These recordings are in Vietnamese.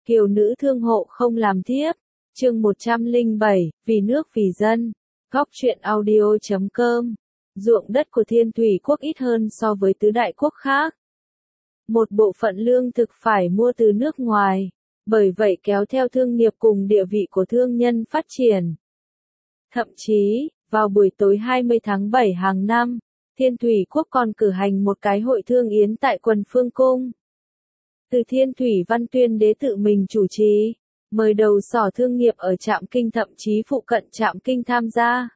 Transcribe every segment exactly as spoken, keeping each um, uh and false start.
Kiều nữ thương hộ không làm thiếp. Chương một trăm lẻ bảy, vì nước vì dân. Góc truyện audio chấm com. Ruộng đất của Thiên Thủy quốc ít hơn so với tứ đại quốc khác. Một bộ phận lương thực phải mua từ nước ngoài, bởi vậy kéo theo thương nghiệp cùng địa vị của thương nhân phát triển. Thậm chí, vào buổi tối hai mươi tháng bảy hàng năm, Thiên Thủy quốc còn cử hành một cái hội thương yến tại quần Phương Cung. Từ Thiên Thủy Văn Tuyên đế tự mình chủ trì, mời đầu sỏ thương nghiệp ở Trạm Kinh thậm chí phụ cận Trạm Kinh tham gia.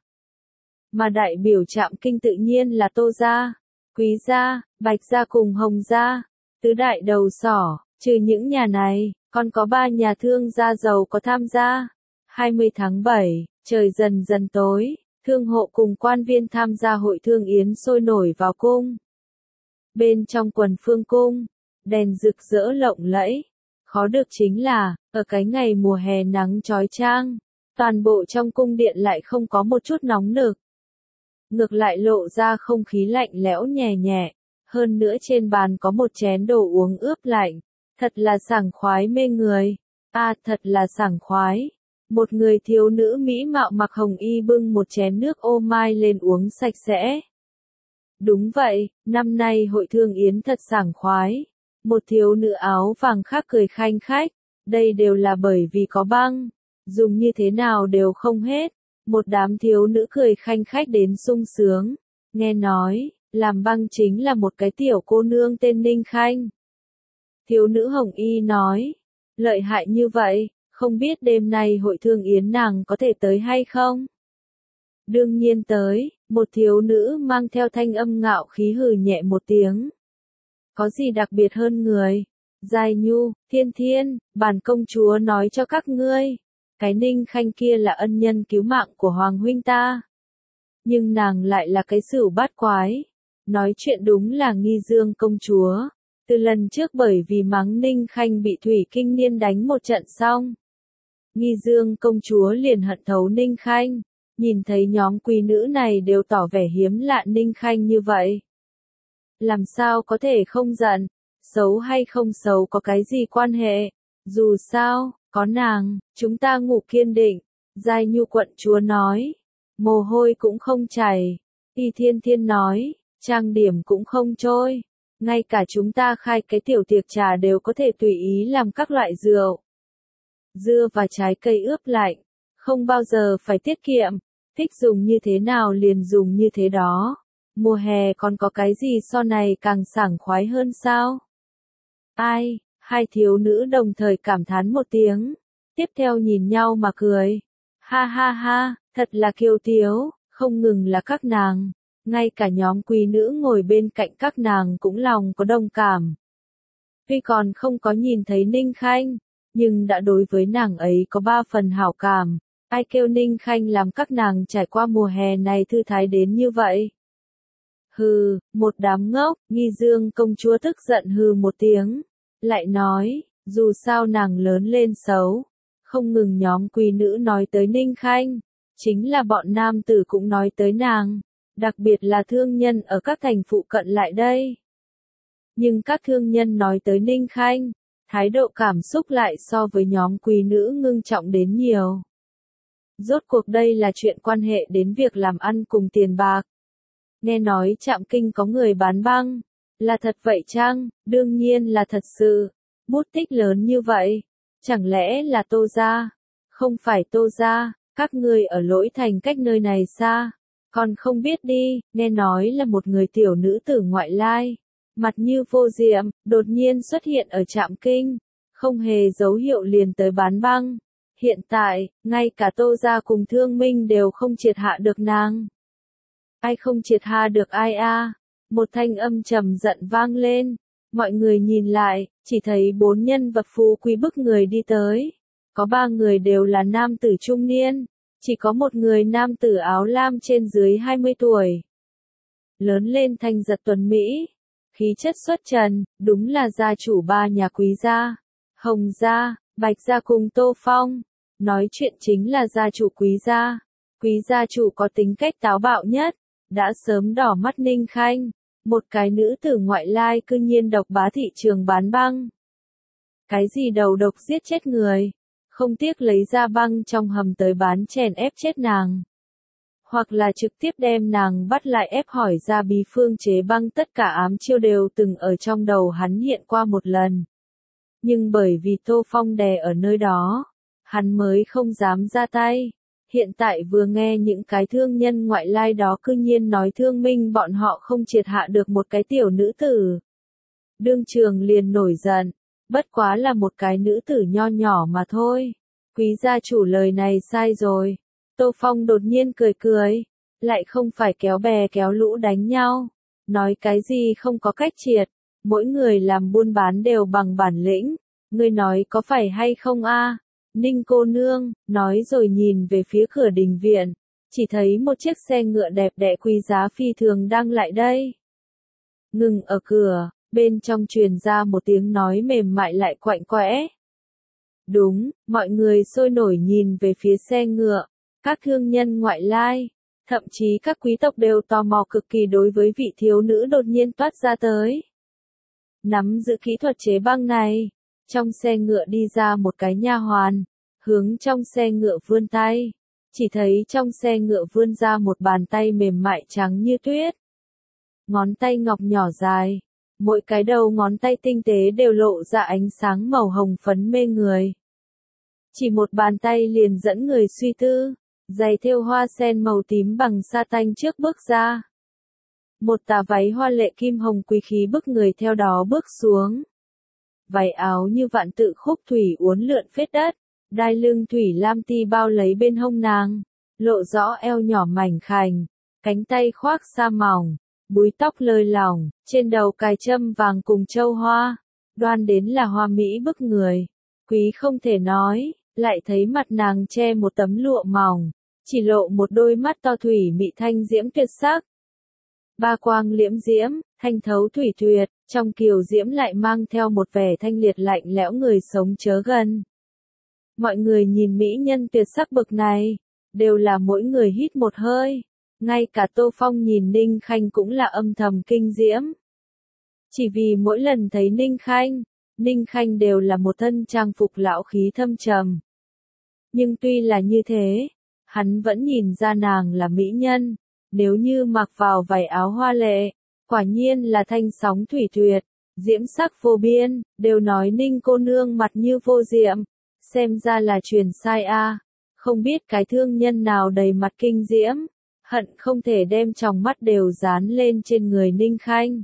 Mà đại biểu Trạm Kinh tự nhiên là Tô gia, Quý gia, Bạch gia cùng Hồng gia, tứ đại đầu sỏ. Trừ những nhà này, còn có ba nhà thương gia giàu có tham gia. hai mươi tháng bảy, trời dần dần tối, thương hộ cùng quan viên tham gia hội thương yến sôi nổi vào cung. Bên trong quần Phương Cung, đèn rực rỡ lộng lẫy. Khó được chính là, ở cái ngày mùa hè nắng chói chang, toàn bộ trong cung điện lại không có một chút nóng nực. Ngược lại lộ ra không khí lạnh lẽo nhẹ nhẹ, hơn nữa trên bàn có một chén đồ uống ướp lạnh. Thật là sảng khoái mê người. À, thật là sảng khoái. Một người thiếu nữ mỹ mạo mặc hồng y bưng một chén nước ô mai lên uống sạch sẽ. Đúng vậy, năm nay hội thương yến thật sảng khoái. Một thiếu nữ áo vàng khác cười khanh khách. Đây đều là bởi vì có băng. Dùng như thế nào đều không hết. Một đám thiếu nữ cười khanh khách đến sung sướng. Nghe nói, làm băng chính là một cái tiểu cô nương tên Ninh Khanh. Thiếu nữ hồng y nói, lợi hại như vậy, không biết đêm nay hội thương yến nàng có thể tới hay không? Đương nhiên tới, một thiếu nữ mang theo thanh âm ngạo khí hừ nhẹ một tiếng. Có gì đặc biệt hơn người? Giai Nhu, Thiên Thiên, bản công chúa nói cho các ngươi, cái Ninh Khanh kia là ân nhân cứu mạng của Hoàng huynh ta. Nhưng nàng lại là cái sửu bát quái. Nói chuyện đúng là Nghi Dương công chúa. Từ lần trước bởi vì mắng Ninh Khanh bị Thủy Kinh Niên đánh một trận xong, Nghi Dương công chúa liền hận thấu Ninh Khanh, nhìn thấy nhóm quý nữ này đều tỏ vẻ hiếm lạ Ninh Khanh như vậy. Làm sao có thể không giận, xấu hay không xấu có cái gì quan hệ, dù sao, có nàng, chúng ta ngủ kiên định, Giai Nhu quận chúa nói, mồ hôi cũng không chảy, Y Thiên Thiên nói, trang điểm cũng không trôi. Ngay cả chúng ta khai cái tiểu tiệc trà đều có thể tùy ý làm các loại rượu. Dưa và trái cây ướp lạnh, không bao giờ phải tiết kiệm, thích dùng như thế nào liền dùng như thế đó. Mùa hè còn có cái gì so này càng sảng khoái hơn sao? Ai, hai thiếu nữ đồng thời cảm thán một tiếng, tiếp theo nhìn nhau mà cười. Ha ha ha, thật là kiêu tiếu, không ngừng là các nàng. Ngay cả nhóm quý nữ ngồi bên cạnh các nàng cũng lòng có đồng cảm. Tuy còn không có nhìn thấy Ninh Khanh, nhưng đã đối với nàng ấy có ba phần hảo cảm. Ai kêu Ninh Khanh làm các nàng trải qua mùa hè này thư thái đến như vậy? Hừ, một đám ngốc, Nghi Dương công chúa tức giận hừ một tiếng. Lại nói, dù sao nàng lớn lên xấu. Không ngừng nhóm quý nữ nói tới Ninh Khanh. Chính là bọn nam tử cũng nói tới nàng. Đặc biệt là thương nhân ở các thành phụ cận lại đây. Nhưng các thương nhân nói tới Ninh Khanh, thái độ cảm xúc lại so với nhóm quý nữ ngưng trọng đến nhiều. Rốt cuộc đây là chuyện quan hệ đến việc làm ăn cùng tiền bạc. Nghe nói Trạm Kinh có người bán băng, là thật vậy chăng? Đương nhiên là thật sự. Bút tích lớn như vậy, chẳng lẽ là Tô gia? Không phải Tô gia, các ngươi ở Lỗi Thành cách nơi này xa. Còn không biết đi, nghe nói là một người tiểu nữ tử ngoại lai, mặt như vô diệm, đột nhiên xuất hiện ở Trạm Kinh, không hề dấu hiệu liền tới bán băng. Hiện tại, ngay cả Tô gia cùng Thương Minh đều không triệt hạ được nàng. Ai không triệt hạ được ai a? Một thanh âm trầm giận vang lên, mọi người nhìn lại, chỉ thấy bốn nhân vật phú quý bức người đi tới. Có ba người đều là nam tử trung niên. Chỉ có một người nam tử áo lam trên dưới hai mươi tuổi. Lớn lên thanh giật tuấn Mỹ. Khí chất xuất trần, đúng là gia chủ ba nhà Quý gia. Hồng gia, Bạch gia cùng Tô Phong. Nói chuyện chính là gia chủ Quý gia. Quý gia chủ có tính cách táo bạo nhất. Đã sớm đỏ mắt Ninh Khanh. Một cái nữ tử ngoại lai cư nhiên độc bá thị trường bán băng. Cái gì đầu độc giết chết người, không tiếc lấy ra băng trong hầm tới bán chèn ép chết nàng. Hoặc là trực tiếp đem nàng bắt lại ép hỏi ra bí phương chế băng, tất cả ám chiêu đều từng ở trong đầu hắn hiện qua một lần. Nhưng bởi vì Tô Phong đè ở nơi đó, hắn mới không dám ra tay. Hiện tại vừa nghe những cái thương nhân ngoại lai đó cư nhiên nói Thương Minh bọn họ không triệt hạ được một cái tiểu nữ tử. Đương trường liền nổi giận, bất quá là một cái nữ tử nho nhỏ mà thôi. Quý gia chủ lời này sai rồi. Tô Phong đột nhiên cười cười, lại không phải kéo bè kéo lũ đánh nhau. Nói cái gì không có cách triệt, mỗi người làm buôn bán đều bằng bản lĩnh. Ngươi nói có phải hay không a? Ninh cô nương, nói rồi nhìn về phía cửa đình viện, chỉ thấy một chiếc xe ngựa đẹp đẽ quý giá phi thường đang lại đây. Ngừng ở cửa, bên trong truyền ra một tiếng nói mềm mại lại quạnh quẽ. Đúng, mọi người sôi nổi nhìn về phía xe ngựa, các thương nhân ngoại lai, thậm chí các quý tộc đều tò mò cực kỳ đối với vị thiếu nữ đột nhiên toát ra tới. Nắm giữ kỹ thuật chế băng này, trong xe ngựa đi ra một cái nha hoàn, hướng trong xe ngựa vươn tay, chỉ thấy trong xe ngựa vươn ra một bàn tay mềm mại trắng như tuyết. Ngón tay ngọc nhỏ dài, mỗi cái đầu ngón tay tinh tế đều lộ ra ánh sáng màu hồng phấn mê người. Chỉ một bàn tay liền dẫn người suy tư, giày thêu hoa sen màu tím bằng sa tanh trước bước ra. Một tà váy hoa lệ kim hồng quý khí bức người theo đó bước xuống. Váy áo như vạn tự khúc thủy uốn lượn phết đất, đai lưng thủy lam ti bao lấy bên hông nàng, lộ rõ eo nhỏ mảnh khảnh, cánh tay khoác sa mỏng, búi tóc lơi lỏng, trên đầu cài châm vàng cùng châu hoa, đoan đến là hoa mỹ bức người, quý không thể nói, lại thấy mặt nàng che một tấm lụa mỏng, chỉ lộ một đôi mắt to thủy mị thanh diễm tuyệt sắc. Ba quang liễm diễm, thanh thấu thủy tuyệt, trong kiều diễm lại mang theo một vẻ thanh liệt lạnh lẽo người sống chớ gần. Mọi người nhìn mỹ nhân tuyệt sắc bậc này, đều là mỗi người hít một hơi, ngay cả Tô Phong nhìn Ninh Khanh cũng là âm thầm kinh diễm. Chỉ vì mỗi lần thấy Ninh Khanh, Ninh Khanh đều là một thân trang phục lão khí thâm trầm. Nhưng tuy là như thế, hắn vẫn nhìn ra nàng là mỹ nhân, nếu như mặc vào vải áo hoa lệ, quả nhiên là thanh sóng thủy tuyệt, diễm sắc vô biên, đều nói Ninh cô nương mặt như vô diệm, xem ra là truyền sai a, không biết cái thương nhân nào đầy mặt kinh diễm, hận không thể đem tròng mắt đều dán lên trên người Ninh Khanh.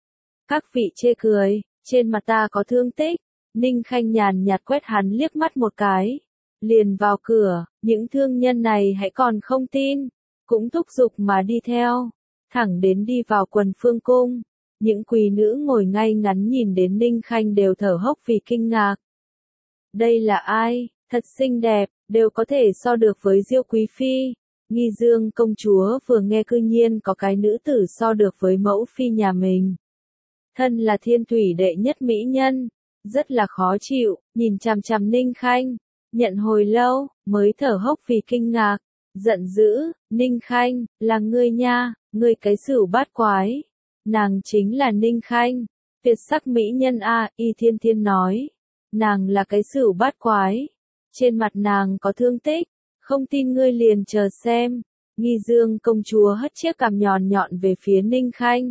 Các vị chê cười, trên mặt ta có thương tích, Ninh Khanh nhàn nhạt quét hắn liếc mắt một cái, liền vào cửa, những thương nhân này hãy còn không tin, cũng thúc giục mà đi theo, thẳng đến đi vào quần phương cung, những quý nữ ngồi ngay ngắn nhìn đến Ninh Khanh đều thở hốc vì kinh ngạc. Đây là ai, thật xinh đẹp, đều có thể so được với Diêu quý phi. Nghi Dương công chúa vừa nghe cư nhiên có cái nữ tử so được với mẫu phi nhà mình. Thân là thiên thủy đệ nhất mỹ nhân, rất là khó chịu, nhìn chằm chằm Ninh Khanh, nhận hồi lâu, mới thở hốc vì kinh ngạc, giận dữ, Ninh Khanh, là ngươi nha, ngươi cái sửu bát quái. Nàng chính là Ninh Khanh, tuyệt sắc mỹ nhân a, Y Thiên Thiên nói, nàng là cái sửu bát quái, trên mặt nàng có thương tích. Không tin ngươi liền chờ xem. Nghi Dương công chúa hất chiếc cằm nhọn nhọn về phía Ninh Khanh.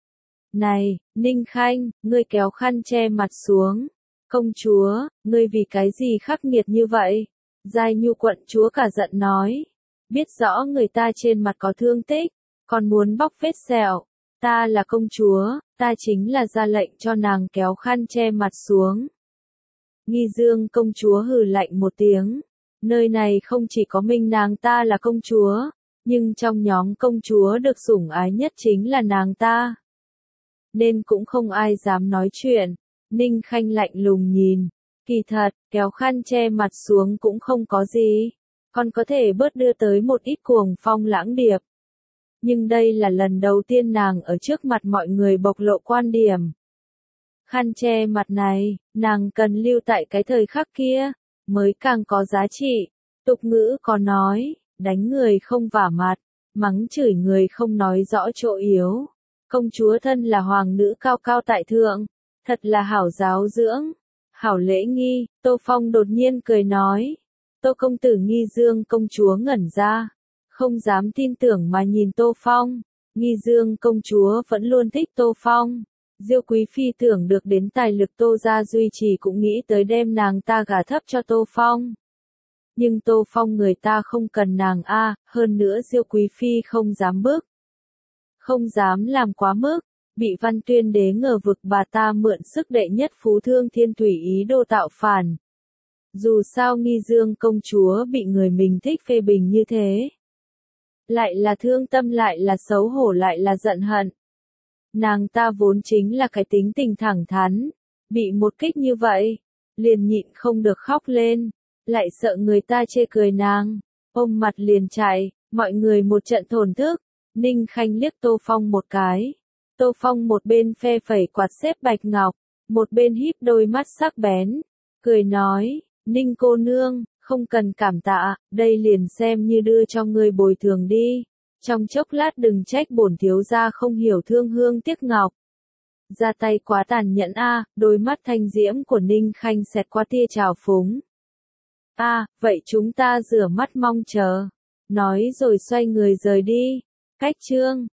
Này, Ninh Khanh, ngươi kéo khăn che mặt xuống. Công chúa, ngươi vì cái gì khắc nghiệt như vậy? Giai Nhu quận chúa cả giận nói. Biết rõ người ta trên mặt có thương tích, còn muốn bóc vết sẹo. Ta là công chúa, ta chính là ra lệnh cho nàng kéo khăn che mặt xuống. Nghi Dương công chúa hừ lạnh một tiếng. Nơi này không chỉ có mình nàng ta là công chúa, nhưng trong nhóm công chúa được sủng ái nhất chính là nàng ta. Nên cũng không ai dám nói chuyện. Ninh Khanh lạnh lùng nhìn. Kỳ thật, kéo khăn che mặt xuống cũng không có gì. Còn có thể bớt đưa tới một ít cuồng phong lãng điệp. Nhưng đây là lần đầu tiên nàng ở trước mặt mọi người bộc lộ quan điểm. Khăn che mặt này, nàng cần lưu tại cái thời khắc kia, mới càng có giá trị. Tục ngữ có nói, đánh người không vả mặt, mắng chửi người không nói rõ chỗ yếu. Công chúa thân là hoàng nữ cao cao tại thượng, thật là hảo giáo dưỡng. Hảo lễ nghi, Tô Phong đột nhiên cười nói. Tô công tử Nghi Dương công chúa ngẩn ra, không dám tin tưởng mà nhìn Tô Phong. Nghi Dương công chúa vẫn luôn thích Tô Phong. Diêu Quý Phi tưởng được đến tài lực Tô gia duy trì cũng nghĩ tới đem nàng ta gả thấp cho Tô Phong. Nhưng Tô Phong người ta không cần nàng a, hơn nữa Diêu Quý Phi không dám bước. Không dám làm quá mức, bị Văn Tuyên đế ngờ vực bà ta mượn sức đệ nhất phú thương thiên thủy ý đồ tạo phản. Dù sao Nghi Dương công chúa bị người mình thích phê bình như thế. Lại là thương tâm lại là xấu hổ lại là giận hận. Nàng ta vốn chính là cái tính tình thẳng thắn, bị một kích như vậy, liền nhịn không được khóc lên, lại sợ người ta chê cười nàng, ôm mặt liền chạy, mọi người một trận thổn thức. Ninh Khanh liếc Tô Phong một cái. Tô Phong một bên phe phẩy quạt xếp bạch ngọc, một bên híp đôi mắt sắc bén, cười nói, Ninh cô nương, không cần cảm tạ, đây liền xem như đưa cho ngươi bồi thường đi. Trong chốc lát đừng trách bổn thiếu gia không hiểu thương hương tiếc ngọc. Ra tay quá tàn nhẫn a, đôi mắt thanh diễm của Ninh Khanh xẹt qua tia trào phúng. A, vậy chúng ta rửa mắt mong chờ. Nói rồi xoay người rời đi. Cách chương